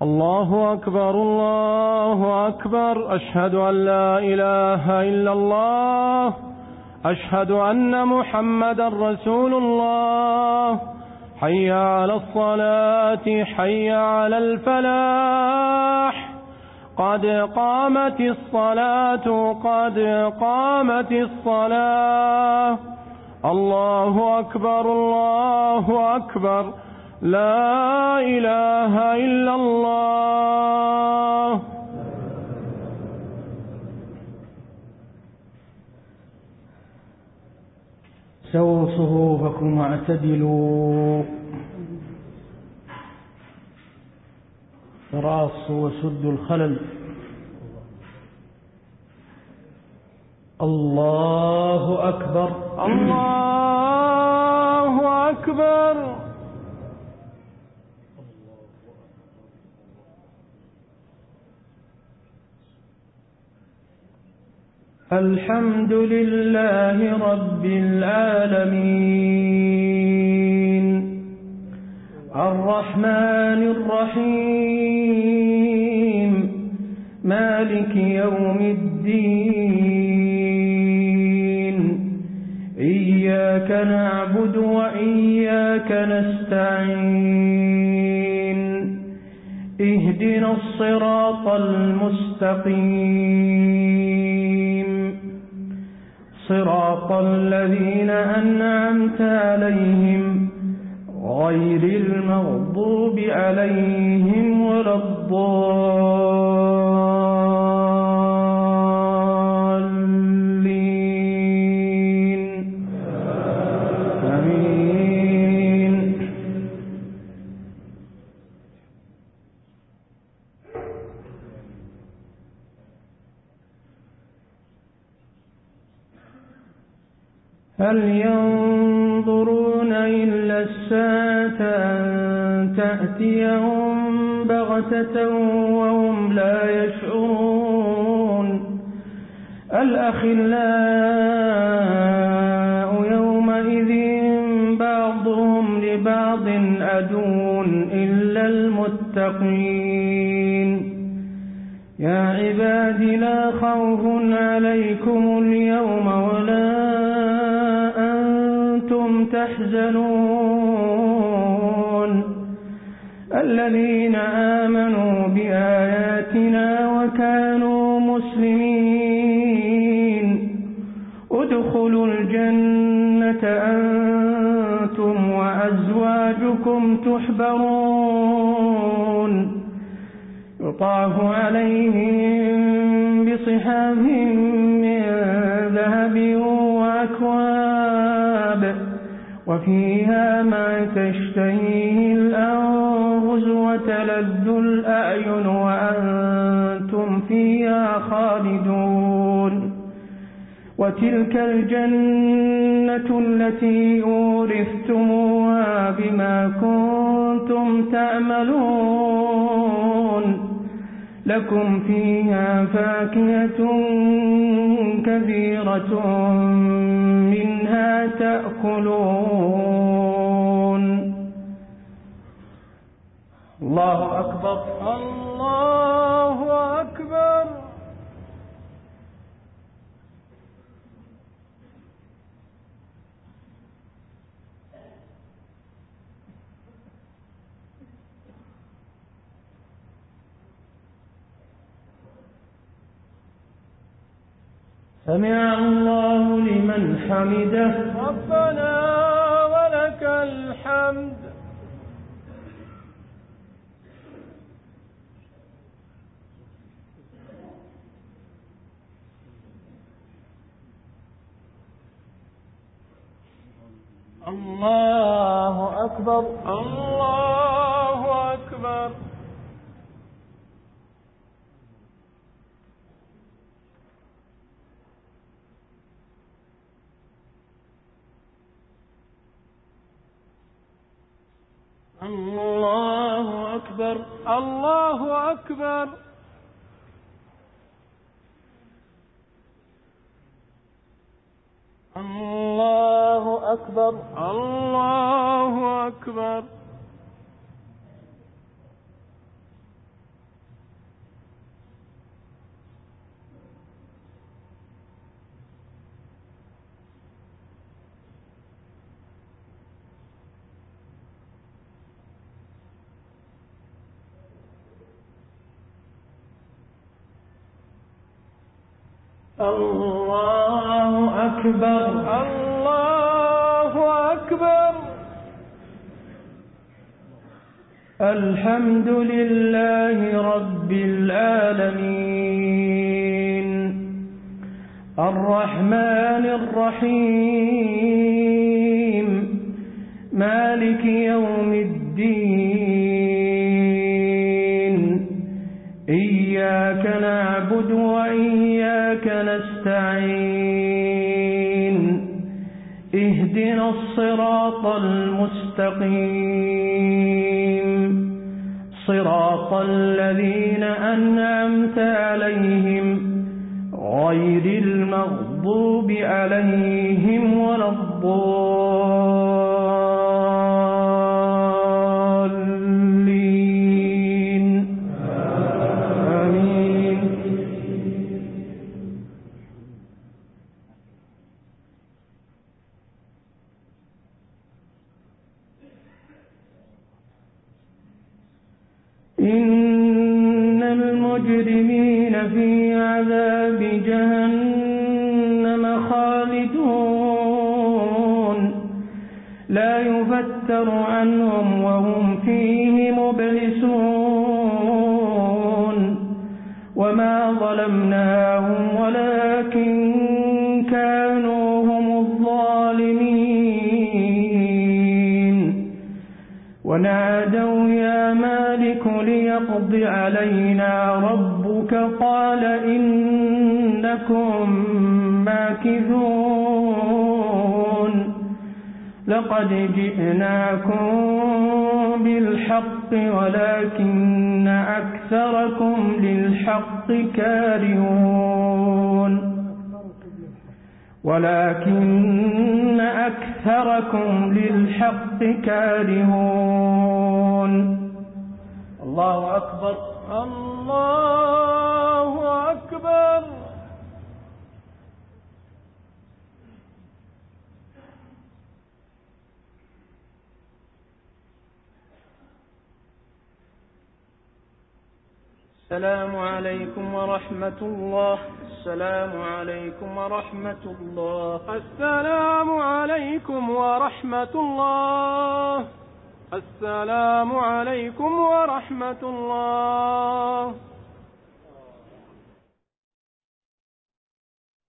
الله أكبر الله أكبر. أشهد أن لا إله إلا الله. أشهد أن محمدا رسول الله. حي على الصلاة حي على الفلاح. قد قامت الصلاة قد قامت الصلاة. الله أكبر الله أكبر. لا إله إلا الله. سووا صفوفكم واعتدلوا. تراصوا وسدوا الخلل. الله أكبر الله أكبر. الحمد لله رب العالمين الرحمن الرحيم مالك يوم الدين. إياك نعبد وإياك نستعين. اهدنا الصراط المستقيم صراط الذين أنعمت عليهم غير المغضوب عليهم ولا الضالين. آمين. هل ينظرون إلا الساعة أن تأتيهم بغتة وهم لا يشعرون. الأخلاء يومئذ بعضهم لبعض عدو إلا المتقين. يا عباد لا خوف عليكم اليوم ولا تحزنون. الذين آمنوا بآياتنا وكانوا مسلمين ادخلوا الجنة أنتم وأزواجكم تحبرون. يطاف عليهم بصحاف من ذهب وأكواب وفيها ما تشتهيه الأنفس وتلذ الأعين وأنتم فيها خالدون. وتلك الجنة التي أورثتموها بما كنتم تعملون. لكم فيها فاكهة كثيرة منها تأكلون. الله أكبر الله أكبر. سمع الله لمن حمده. ربنا ولك الحمد. الله أكبر الله أكبر. الله أكبر الله أكبر. الله أكبر الله أكبر. الله أكبر. الله أكبر. الحمد لله رب العالمين الرحمن الرحيم مالك يوم الدين إياك نعبد وإياك نستعين اهدنا الصراط المستقيم صراط الذين أنعمت عليهم غير المغضوب عليهم ولا الضالين آمين. إن المجرمين في عذاب جهنم خالدون لا يفتر عنهم وهم فيه مبلسون وما ظلمناهم ولكن كانوا هم الظالمين ونادوا يا مالك ليقض علينا ربك قال إنكم ماكثون لقد جئناكم بالحق ولكن أكثركم للحق كارهون الله أكبر. الله أكبر. السلام عليكم ورحمة الله. السلام عليكم ورحمة الله. السلام عليكم ورحمة الله. السلام عليكم ورحمة الله.